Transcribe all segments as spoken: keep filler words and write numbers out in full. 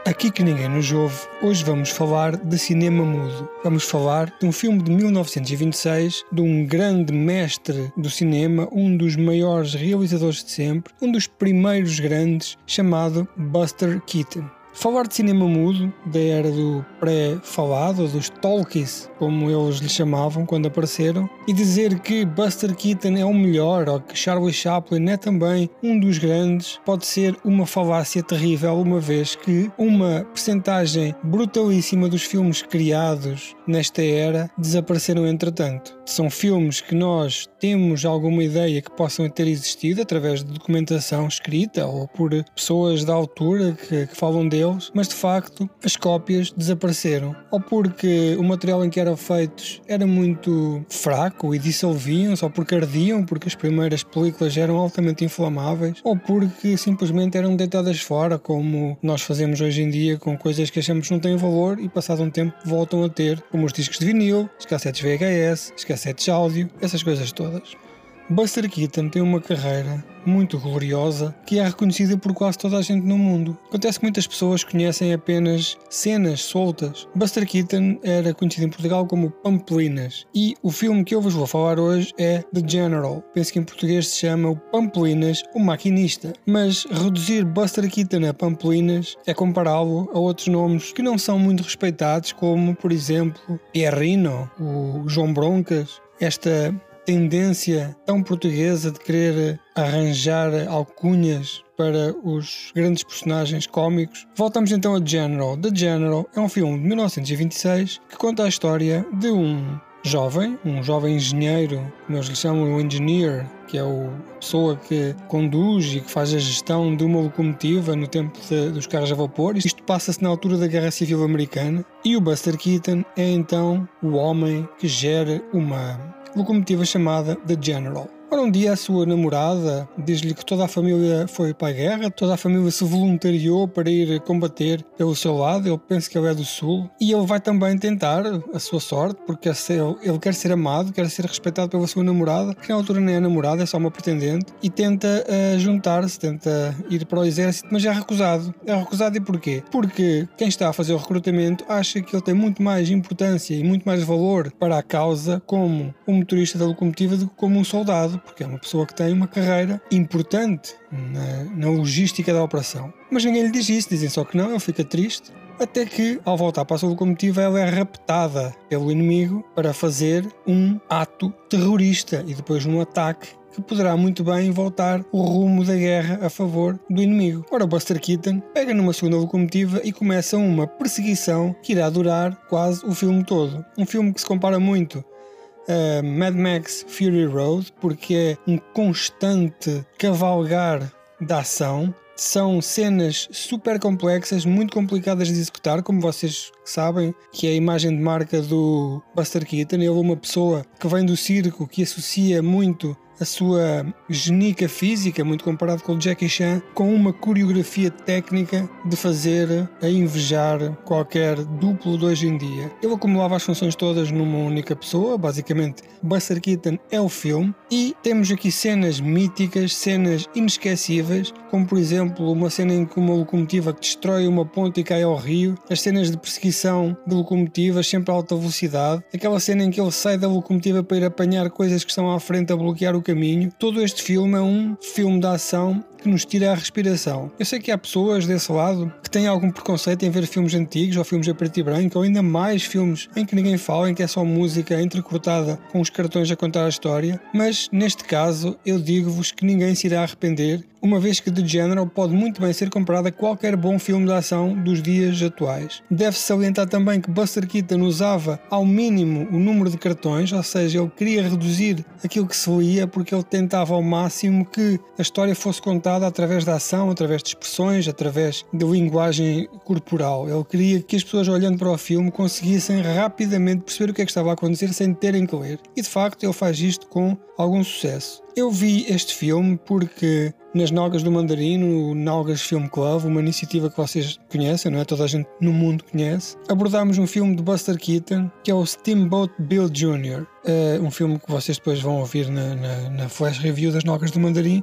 Aqui que ninguém nos ouve, hoje vamos falar de cinema mudo. Vamos falar de um filme de mil novecentos e vinte e seis, de um grande mestre do cinema, um dos maiores realizadores de sempre, um dos primeiros grandes, chamado Buster Keaton. Falar de cinema mudo, da era do pré-falado, dos talkies, como eles lhe chamavam quando apareceram, e dizer que Buster Keaton é o melhor, ou que Charlie Chaplin é também um dos grandes, pode ser uma falácia terrível, uma vez que uma percentagem brutalíssima dos filmes criados nesta era desapareceram entretanto. São filmes que nós temos alguma ideia que possam ter existido através de documentação escrita ou por pessoas da altura que, que falam deles, mas de facto as cópias desapareceram, ou porque o material em que eram feitos era muito fraco e dissolviam-se, ou porque ardiam, porque as primeiras películas eram altamente inflamáveis, ou porque simplesmente eram deitadas fora, como nós fazemos hoje em dia com coisas que achamos que não têm valor e passado um tempo voltam a ter, como os discos de vinil, os cassetes V H S, os cassetes de áudio, essas coisas todas. Buster Keaton tem uma carreira muito gloriosa que é reconhecida por quase toda a gente no mundo. Acontece que muitas pessoas conhecem apenas cenas soltas. Buster Keaton era conhecido em Portugal como Pampelinas, e o filme que eu vos vou falar hoje é The General. Penso que em português se chama o Pampelinas, o Maquinista. Mas reduzir Buster Keaton a Pampelinas é compará-lo a outros nomes que não são muito respeitados, como por exemplo Pierrino, o João Broncas. Esta tendência tão portuguesa de querer arranjar alcunhas para os grandes personagens cómicos. Voltamos então a General. The General é um filme de mil novecentos e vinte e seis que conta a história de um jovem, um jovem engenheiro, como eles lhe chamam, o engineer, que é a pessoa que conduz e que faz a gestão de uma locomotiva no tempo de, dos carros a vapor. Isto passa-se na altura da Guerra Civil Americana, e o Buster Keaton é então o homem que gera uma locomotiva chamada The General. Ora, um dia a sua namorada diz-lhe que toda a família foi para a guerra, toda a família se voluntariou para ir combater pelo seu lado. Ele pensa que ele é do Sul, e ele vai também tentar a sua sorte, porque ele quer ser amado, quer ser respeitado pela sua namorada, que na altura nem é namorada, é só uma pretendente, e tenta uh, juntar-se, tenta ir para o exército, mas é recusado. É recusado e porquê? Porque quem está a fazer o recrutamento acha que ele tem muito mais importância e muito mais valor para a causa como um motorista da locomotiva do que como um soldado, porque é uma pessoa que tem uma carreira importante na, na logística da operação. Mas ninguém lhe diz isso, dizem só que não, ele fica triste, até que, ao voltar para a sua locomotiva, ela é raptada pelo inimigo para fazer um ato terrorista e depois um ataque que poderá muito bem voltar o rumo da guerra a favor do inimigo. Ora, o Buster Keaton pega numa segunda locomotiva e começa uma perseguição que irá durar quase o filme todo. Um filme que se compara muito Uh, Mad Max Fury Road, porque é um constante cavalgar da ação. São cenas super complexas, muito complicadas de executar, como vocês sabem, que é a imagem de marca do Buster Keaton. Ele é uma pessoa que vem do circo, que associa muito a sua genica física, muito comparado com o Jackie Chan, com uma coreografia técnica de fazer a invejar qualquer duplo de hoje em dia. Ele acumulava as funções todas numa única pessoa. Basicamente, Buster Keaton é o filme, e temos aqui cenas míticas, cenas inesquecíveis, como por exemplo uma cena em que uma locomotiva destrói uma ponte e cai ao rio, as cenas de perseguição de locomotivas sempre a alta velocidade, aquela cena em que ele sai da locomotiva para ir apanhar coisas que estão à frente a bloquear o caminho. Todo este filme é um filme de ação que nos tira a respiração. Eu sei que há pessoas desse lado que têm algum preconceito em ver filmes antigos ou filmes a preto e branco, ou ainda mais filmes em que ninguém fala, em que é só música entrecortada com os cartões a contar a história, mas neste caso eu digo-vos que ninguém se irá arrepender, uma vez que The General pode muito bem ser comparado a qualquer bom filme de ação dos dias atuais. Deve-se salientar também que Buster Keaton usava ao mínimo o número de cartões, ou seja, ele queria reduzir aquilo que se lia, porque ele tentava ao máximo que a história fosse contada através da ação, através de expressões, através de linguagem corporal. Ele queria que as pessoas, olhando para o filme, conseguissem rapidamente perceber o que é que estava a acontecer sem terem que ler. E de facto ele faz isto com algum sucesso. Eu vi este filme porque nas Nalgas do Mandarim, no Nalgas Film Club, uma iniciativa que vocês conhecem, não é? Toda a gente no mundo conhece, abordámos um filme de Buster Keaton, que é o Steamboat Bill Júnior Uh, um filme que vocês depois vão ouvir na, na, na flash review das Nalgas do Mandarim,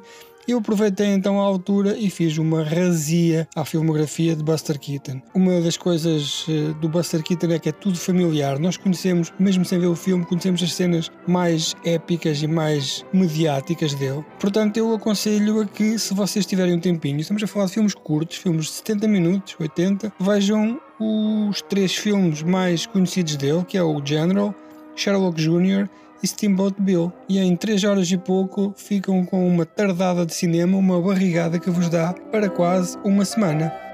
Eu aproveitei então a altura e fiz uma razia à filmografia de Buster Keaton. Uma das coisas do Buster Keaton é que é tudo familiar. Nós conhecemos, mesmo sem ver o filme, conhecemos as cenas mais épicas e mais mediáticas dele. Portanto, eu aconselho a que, se vocês tiverem um tempinho, estamos a falar de filmes curtos, filmes de setenta minutos, oitenta, vejam os três filmes mais conhecidos dele, que é o General, Sherlock Júnior e Steamboat Bill, e em três horas e pouco ficam com uma tardada de cinema, uma barrigada que vos dá para quase uma semana.